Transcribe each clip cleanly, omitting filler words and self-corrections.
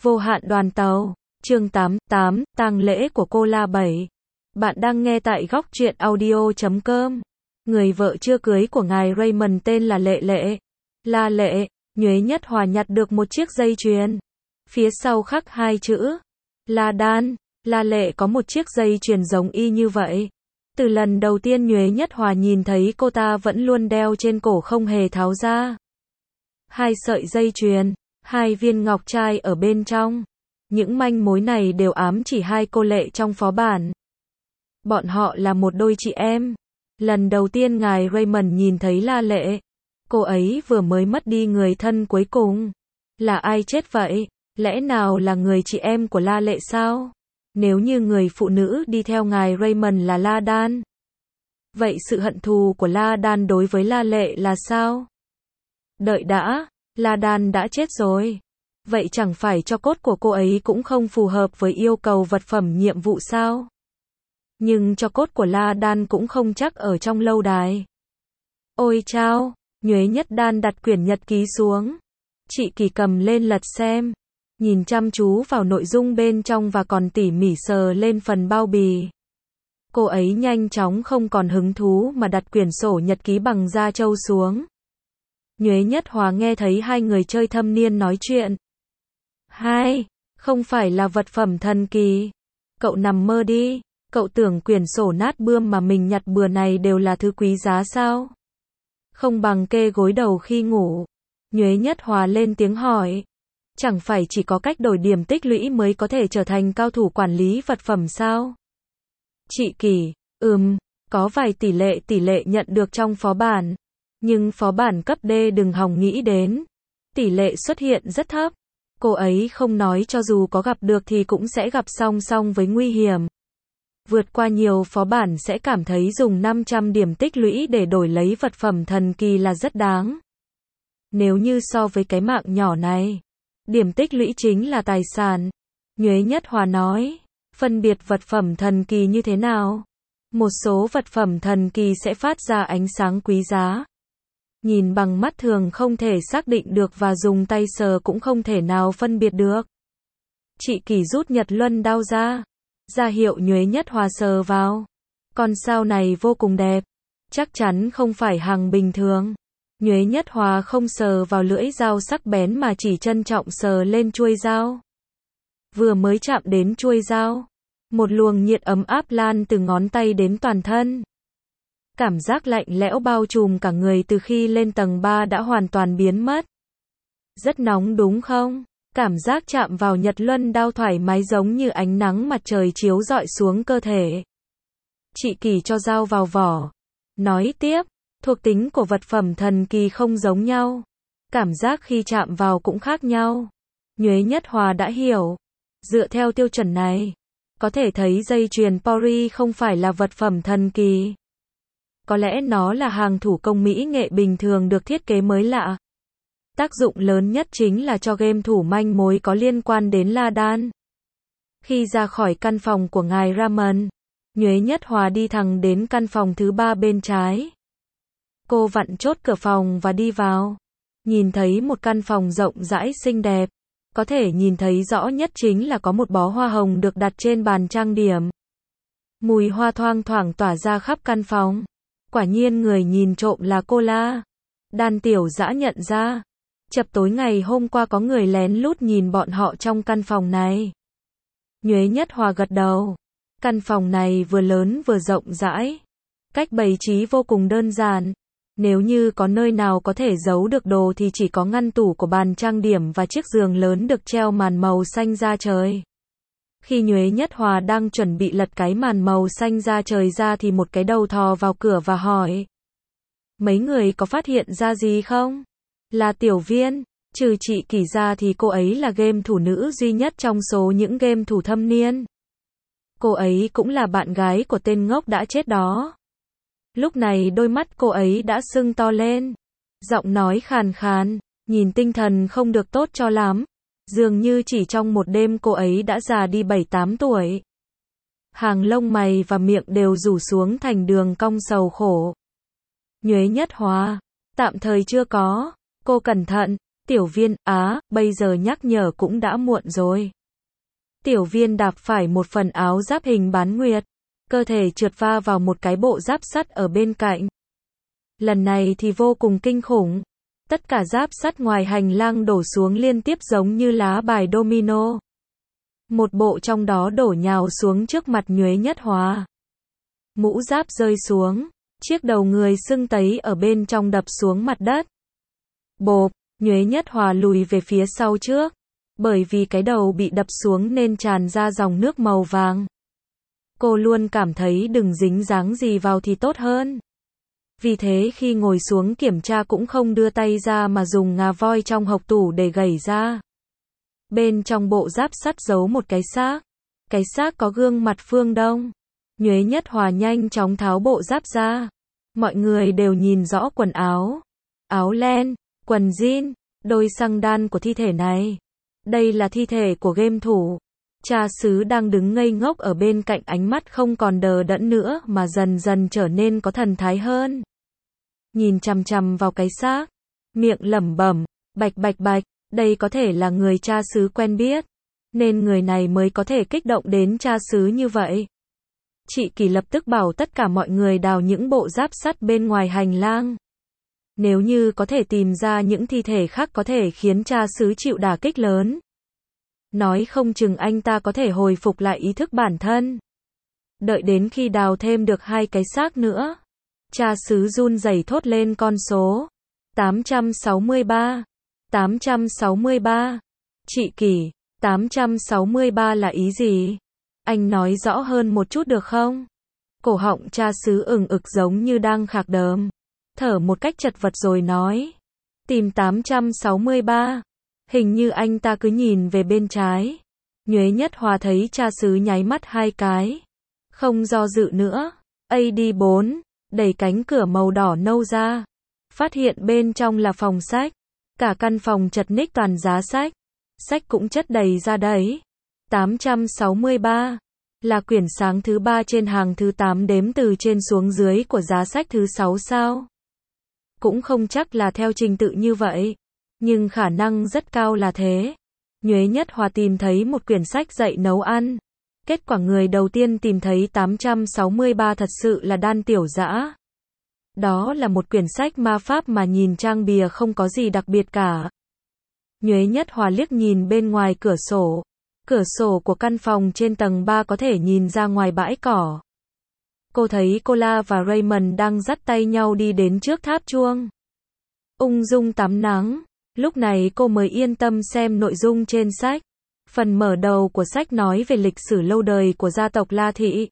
Vô hạn đoàn tàu, chương 88, tang lễ của cô La Bảy. Bạn đang nghe tại góc truyện audio.com. Người vợ chưa cưới của ngài Raymond tên là Lệ Lệ. La Lệ, Nhuế Nhất Hòa nhặt được một chiếc dây chuyền. Phía sau khắc hai chữ La Đan. La Lệ có một chiếc dây chuyền giống y như vậy. Từ lần đầu tiên Nhuế Nhất Hòa nhìn thấy cô ta vẫn luôn đeo trên cổ không hề tháo ra. Hai sợi dây chuyền, hai viên ngọc trai ở bên trong. Những manh mối này đều ám chỉ hai cô Lệ trong phó bản. Bọn họ là một đôi chị em. Lần đầu tiên ngài Raymond nhìn thấy La Lệ, cô ấy vừa mới mất đi người thân cuối cùng. Là ai chết vậy? Lẽ nào là người chị em của La Lệ sao? Nếu như người phụ nữ đi theo ngài Raymond là La Đan, vậy sự hận thù của La Đan đối với La Lệ là sao? Đợi đã, La Đan đã chết rồi. Vậy chẳng phải tro cốt của cô ấy cũng không phù hợp với yêu cầu vật phẩm nhiệm vụ sao? Nhưng tro cốt của La Đan cũng không chắc ở trong lâu đài. Ôi chao, Nhuế Nhất Đan đặt quyển nhật ký xuống. Chị Kỳ cầm lên lật xem, nhìn chăm chú vào nội dung bên trong và còn tỉ mỉ sờ lên phần bao bì. Cô ấy nhanh chóng không còn hứng thú mà đặt quyển sổ nhật ký bằng da trâu xuống. Nhuế Nhất Hòa nghe thấy hai người chơi thâm niên nói chuyện. Hai, không phải là vật phẩm thần kỳ. Cậu nằm mơ đi, cậu tưởng quyển sổ nát bươm mà mình nhặt bừa này đều là thứ quý giá sao? Không bằng kê gối đầu khi ngủ. Nhuế Nhất Hòa lên tiếng hỏi. Chẳng phải chỉ có cách đổi điểm tích lũy mới có thể trở thành cao thủ quản lý vật phẩm sao? Chị Kỳ, có vài tỷ lệ nhận được trong phó bản. Nhưng phó bản cấp D đừng hòng nghĩ đến. Tỷ lệ xuất hiện rất thấp. Cô ấy không nói cho dù có gặp được thì cũng sẽ gặp song song với nguy hiểm. Vượt qua nhiều phó bản sẽ cảm thấy dùng 500 điểm tích lũy để đổi lấy vật phẩm thần kỳ là rất đáng. Nếu như so với cái mạng nhỏ này, điểm tích lũy chính là tài sản. Nhuế Nhất Hòa nói, phân biệt vật phẩm thần kỳ như thế nào? Một số vật phẩm thần kỳ sẽ phát ra ánh sáng quý giá. Nhìn bằng mắt thường không thể xác định được và dùng tay sờ cũng không thể nào phân biệt được. Chị Kỳ rút nhật luân đao ra hiệu Nhuế Nhất Hòa sờ vào. Con sao này vô cùng đẹp. Chắc chắn không phải hàng bình thường. Nhuế Nhất Hòa không sờ vào lưỡi dao sắc bén mà chỉ trân trọng sờ lên chuôi dao. Vừa mới chạm đến chuôi dao, một luồng nhiệt ấm áp lan từ ngón tay đến toàn thân. Cảm giác lạnh lẽo bao trùm cả người từ khi lên tầng 3 đã hoàn toàn biến mất. Rất nóng đúng không? Cảm giác chạm vào nhật luân đao thoải mái giống như ánh nắng mặt trời chiếu rọi xuống cơ thể. Chị Kỳ cho dao vào vỏ. Nói tiếp, thuộc tính của vật phẩm thần kỳ không giống nhau. Cảm giác khi chạm vào cũng khác nhau. Nhuế Nhất Hòa đã hiểu. Dựa theo tiêu chuẩn này, có thể thấy dây chuyền Pori không phải là vật phẩm thần kỳ. Có lẽ nó là hàng thủ công mỹ nghệ bình thường được thiết kế mới lạ. Tác dụng lớn nhất chính là cho game thủ manh mối có liên quan đến La Đan. Khi ra khỏi căn phòng của ngài Raymond, Nhuế Nhất Hòa đi thẳng đến căn phòng thứ 3 bên trái. Cô vặn chốt cửa phòng và đi vào. Nhìn thấy một căn phòng rộng rãi xinh đẹp. Có thể nhìn thấy rõ nhất chính là có một bó hoa hồng được đặt trên bàn trang điểm. Mùi hoa thoang thoảng tỏa ra khắp căn phòng. Quả nhiên người nhìn trộm là cô La Đan. Tiểu Dã nhận ra. Chập tối ngày hôm qua có người lén lút nhìn bọn họ trong căn phòng này. Nhuế Nhất Hòa gật đầu. Căn phòng này vừa lớn vừa rộng rãi. Cách bày trí vô cùng đơn giản. Nếu như có nơi nào có thể giấu được đồ thì chỉ có ngăn tủ của bàn trang điểm và chiếc giường lớn được treo màn màu xanh da trời. Khi Nhuế Nhất Hòa đang chuẩn bị lật cái màn màu xanh da trời ra thì một cái đầu thò vào cửa và hỏi. Mấy người có phát hiện ra gì không? Là Tiểu Viên, trừ chị Kỳ ra thì cô ấy là game thủ nữ duy nhất trong số những game thủ thâm niên. Cô ấy cũng là bạn gái của tên ngốc đã chết đó. Lúc này đôi mắt cô ấy đã sưng to lên. Giọng nói khàn khàn, nhìn tinh thần không được tốt cho lắm. Dường như chỉ trong một đêm cô ấy đã già đi 7-8 tuổi. Hàng lông mày và miệng đều rủ xuống thành đường cong sầu khổ. Nhuế Nhất Hòa, tạm thời chưa có. Cô cẩn thận, Tiểu Viên, bây giờ nhắc nhở cũng đã muộn rồi. Tiểu Viên đạp phải một phần áo giáp hình bán nguyệt, cơ thể trượt va vào một cái bộ giáp sắt ở bên cạnh. Lần này thì vô cùng kinh khủng. Tất cả giáp sắt ngoài hành lang đổ xuống liên tiếp giống như lá bài domino. Một bộ trong đó đổ nhào xuống trước mặt Nhuế Nhất Hòa. Mũ giáp rơi xuống, chiếc đầu người sưng tấy ở bên trong đập xuống mặt đất. Bộp, Nhuế Nhất Hòa lùi về phía sau trước. Bởi vì cái đầu bị đập xuống nên tràn ra dòng nước màu vàng. Cô luôn cảm thấy đừng dính dáng gì vào thì tốt hơn. Vì thế khi ngồi xuống kiểm tra cũng không đưa tay ra mà dùng ngà voi trong hộc tủ để gẩy ra. Bên trong bộ giáp sắt giấu một cái xác. Cái xác có gương mặt Phương Đông. Nhuế Nhất Hòa nhanh chóng tháo bộ giáp ra. Mọi người đều nhìn rõ quần áo. Áo len, quần jean, đôi xăng đan của thi thể này. Đây là thi thể của game thủ. Cha xứ đang đứng ngây ngốc ở bên cạnh, ánh mắt không còn đờ đẫn nữa mà dần dần trở nên có thần thái hơn. Nhìn chằm chằm vào cái xác, miệng lẩm bẩm, bạch bạch bạch, đây có thể là người cha xứ quen biết, nên người này mới có thể kích động đến cha xứ như vậy. Chị Kỳ lập tức bảo tất cả mọi người đào những bộ giáp sắt bên ngoài hành lang. Nếu như có thể tìm ra những thi thể khác có thể khiến cha xứ chịu đả kích lớn. Nói không chừng anh ta có thể hồi phục lại ý thức bản thân. Đợi đến khi đào thêm được 2 cái xác nữa. Cha xứ run rẩy thốt lên con số. 863. 863. Chị Kỳ, 863 là ý gì? Anh nói rõ hơn một chút được không? Cổ họng cha xứ ửng ực giống như đang khạc đờm. Thở một cách chật vật rồi nói. Tìm 863. Hình như anh ta cứ nhìn về bên trái. Nhuế Nhất Hòa thấy cha xứ nháy mắt 2 cái. Không do dự nữa. AD4, đẩy cánh cửa màu đỏ nâu ra. Phát hiện bên trong là phòng sách. Cả căn phòng chật ních toàn giá sách. Sách cũng chất đầy ra đấy. 863. Là quyển sáng thứ 3 trên hàng thứ 8 đếm từ trên xuống dưới của giá sách thứ 6 sao? Cũng không chắc là theo trình tự như vậy. Nhưng khả năng rất cao là thế. Nhuế Nhất Hòa tìm thấy một quyển sách dạy nấu ăn. Kết quả người đầu tiên tìm thấy 863 thật sự là Đan Tiểu Dã. Đó là một quyển sách ma pháp mà nhìn trang bìa không có gì đặc biệt cả. Nhuế Nhất Hòa liếc nhìn bên ngoài cửa sổ. Cửa sổ của căn phòng trên tầng 3 có thể nhìn ra ngoài bãi cỏ. Cô thấy Cola và Raymond đang dắt tay nhau đi đến trước tháp chuông. Ung dung tắm nắng. Lúc này cô mới yên tâm xem nội dung trên sách. Phần mở đầu của sách nói về lịch sử lâu đời của gia tộc La Thị.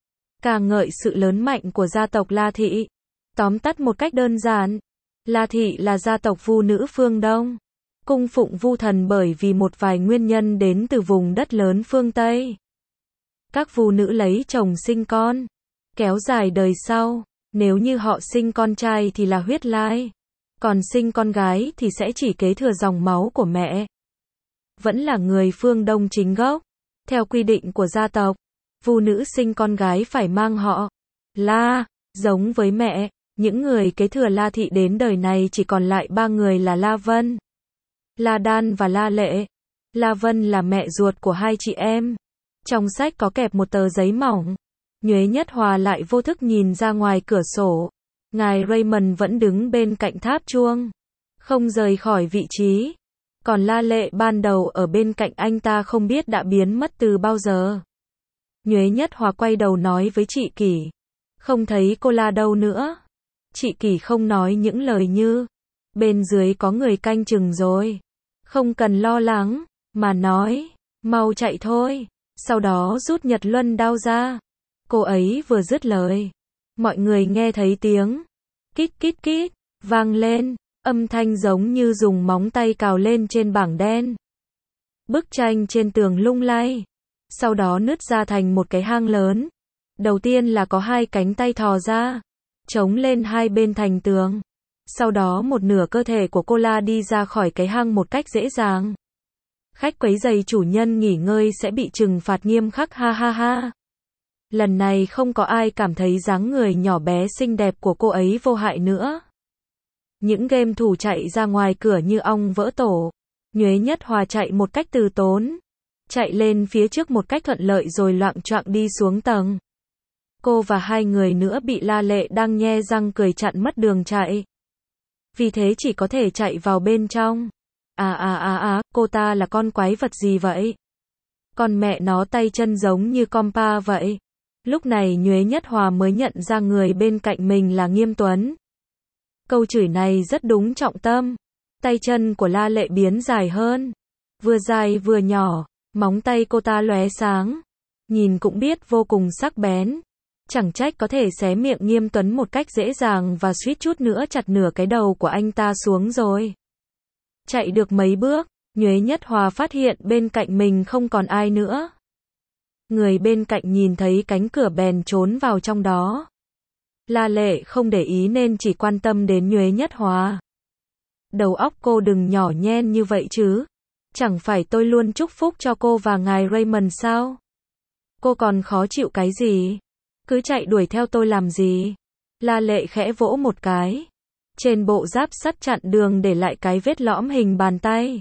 Ca ngợi sự lớn mạnh của gia tộc La Thị. Tóm tắt một cách đơn giản, La Thị là gia tộc Vu nữ phương Đông. Cung phụng Vu thần bởi vì một vài nguyên nhân đến từ vùng đất lớn phương Tây. Các Vu nữ lấy chồng sinh con, kéo dài đời sau. Nếu như họ sinh con trai thì là huyết lai. Còn sinh con gái thì sẽ chỉ kế thừa dòng máu của mẹ. Vẫn là người phương Đông chính gốc. Theo quy định của gia tộc, Vu nữ sinh con gái phải mang họ La, giống với mẹ. Những người kế thừa La Thị đến đời này chỉ còn lại 3 người là La Vân, La Đan và La Lệ. La Vân là mẹ ruột của 2 chị em. Trong sách có kẹp một tờ giấy mỏng. Nhuế Nhất Hòa lại vô thức nhìn ra ngoài cửa sổ. Ngài Raymond vẫn đứng bên cạnh tháp chuông, không rời khỏi vị trí. Còn La Lệ ban đầu ở bên cạnh anh ta không biết đã biến mất từ bao giờ. Nhuế Nhất Hòa quay đầu nói với chị Kỳ. Không thấy cô La đâu nữa. Chị Kỳ không nói những lời như, bên dưới có người canh chừng rồi. Không cần lo lắng, mà nói, mau chạy thôi. Sau đó rút Nhật Luân đao ra. Cô ấy vừa dứt lời. Mọi người nghe thấy tiếng kít kít kít vang lên, âm thanh giống như dùng móng tay cào lên trên bảng đen. Bức tranh trên tường lung lay, sau đó nứt ra thành một cái hang lớn. Đầu tiên là có 2 cánh tay thò ra, chống lên hai bên thành tường. Sau đó một nửa cơ thể của Cola đi ra khỏi cái hang một cách dễ dàng. Khách quấy rầy chủ nhân nghỉ ngơi sẽ bị trừng phạt nghiêm khắc, ha ha ha. Lần này không có ai cảm thấy dáng người nhỏ bé xinh đẹp của cô ấy vô hại nữa. Những game thủ chạy ra ngoài cửa như ong vỡ tổ. Nhuế Nhất Hòa chạy một cách từ tốn. Chạy lên phía trước một cách thuận lợi rồi loạng choạng đi xuống tầng. Cô và hai người nữa bị La Lệ đang nhe răng cười chặn mất đường chạy. Vì thế chỉ có thể chạy vào bên trong. Cô ta là con quái vật gì vậy? Con mẹ nó tay chân giống như compa vậy. Lúc này Nhuế Nhất Hòa mới nhận ra người bên cạnh mình là Nghiêm Tuấn. Câu chửi này rất đúng trọng tâm. Tay chân của La Lệ biến dài hơn. Vừa dài vừa nhỏ, móng tay cô ta lóe sáng. Nhìn cũng biết vô cùng sắc bén. Chẳng trách có thể xé miệng Nghiêm Tuấn một cách dễ dàng và suýt chút nữa chặt nửa cái đầu của anh ta xuống rồi. Chạy được mấy bước, Nhuế Nhất Hòa phát hiện bên cạnh mình không còn ai nữa. Người bên cạnh nhìn thấy cánh cửa bèn trốn vào trong đó. La Lệ không để ý nên chỉ quan tâm đến Nhuế Nhất Hòa. Đầu óc cô đừng nhỏ nhen như vậy chứ. Chẳng phải tôi luôn chúc phúc cho cô và ngài Raymond sao? Cô còn khó chịu cái gì? Cứ chạy đuổi theo tôi làm gì? La Lệ khẽ vỗ một cái. Trên bộ giáp sắt chặn đường để lại cái vết lõm hình bàn tay.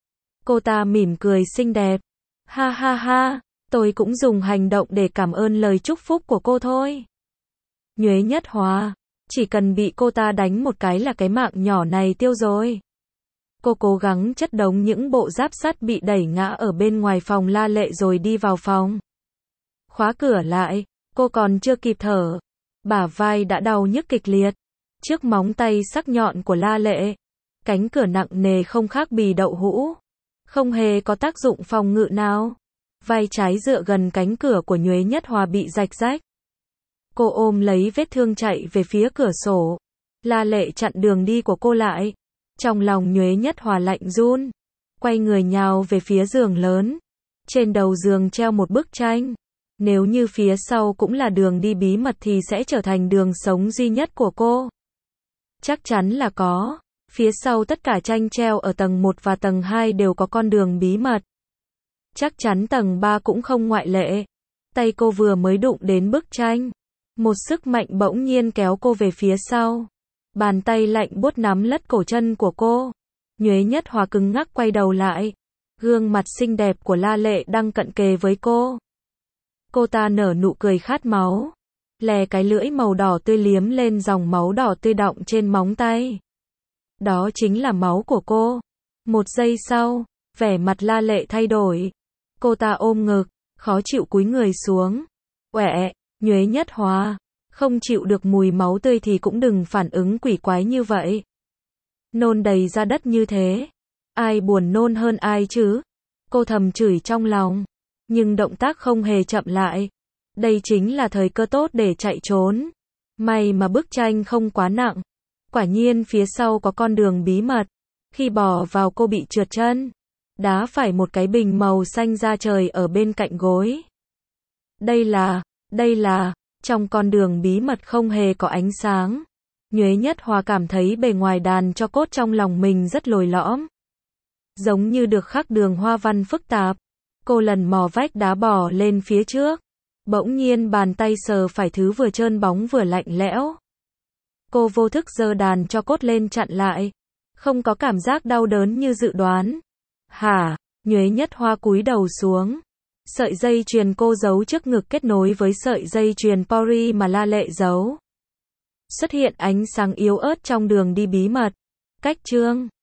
Cô ta mỉm cười xinh đẹp. Ha ha ha, tôi cũng dùng hành động để cảm ơn lời chúc phúc của cô thôi. Nhuế Nhất Hòa, chỉ cần bị cô ta đánh một cái là cái mạng nhỏ này tiêu rồi. Cô cố gắng chất đống những bộ giáp sắt bị đẩy ngã ở bên ngoài phòng La Lệ rồi đi vào phòng. Khóa cửa lại, cô còn chưa kịp thở. Bả vai đã đau nhức kịch liệt. Trước móng tay sắc nhọn của La Lệ. Cánh cửa nặng nề không khác bì đậu hũ. Không hề có tác dụng phòng ngự nào. Vai trái dựa gần cánh cửa của Nhuế Nhất Hòa bị rạch rách. Cô ôm lấy vết thương chạy về phía cửa sổ. La Lệ chặn đường đi của cô lại. Trong lòng Nhuế Nhất Hòa lạnh run. Quay người nhào về phía giường lớn. Trên đầu giường treo một bức tranh. Nếu như phía sau cũng là đường đi bí mật thì sẽ trở thành đường sống duy nhất của cô. Chắc chắn là có. Phía sau tất cả tranh treo ở tầng 1 và tầng 2 đều có con đường bí mật. Chắc chắn tầng 3 cũng không ngoại lệ. Tay cô vừa mới đụng đến bức tranh. Một sức mạnh bỗng nhiên kéo cô về phía sau. Bàn tay lạnh buốt nắm lất cổ chân của cô. Nhuế Nhất Hòa cứng ngắc quay đầu lại. Gương mặt xinh đẹp của La Lệ đang cận kề với cô. Cô ta nở nụ cười khát máu. Lè cái lưỡi màu đỏ tươi liếm lên dòng máu đỏ tươi đọng trên móng tay. Đó chính là máu của cô. Một giây sau, vẻ mặt La Lệ thay đổi. Cô ta ôm ngực, khó chịu cúi người xuống. Uệ, Nhuế Nhất Hòa, không chịu được mùi máu tươi thì cũng đừng phản ứng quỷ quái như vậy. Nôn đầy ra đất như thế. Ai buồn nôn hơn ai chứ? Cô thầm chửi trong lòng. Nhưng động tác không hề chậm lại. Đây chính là thời cơ tốt để chạy trốn. May mà bức tranh không quá nặng. Quả nhiên phía sau có con đường bí mật. Khi bò vào cô bị trượt chân. Đá phải một cái bình màu xanh da trời ở bên cạnh gối. Đây là, trong con đường bí mật không hề có ánh sáng. Nhuế Nhất Hòa cảm thấy bề ngoài đàn cho cốt trong lòng mình rất lồi lõm. Giống như được khắc đường hoa văn phức tạp. Cô lần mò vách đá bò lên phía trước. Bỗng nhiên bàn tay sờ phải thứ vừa trơn bóng vừa lạnh lẽo. Cô vô thức giơ đàn cho cốt lên chặn lại. Không có cảm giác đau đớn như dự đoán. Hả? Nhuế Nhất Hoa cúi đầu xuống. Sợi dây chuyền cô giấu trước ngực kết nối với sợi dây chuyền Pori mà La Lệ giấu. Xuất hiện ánh sáng yếu ớt trong đường đi bí mật. Cách chương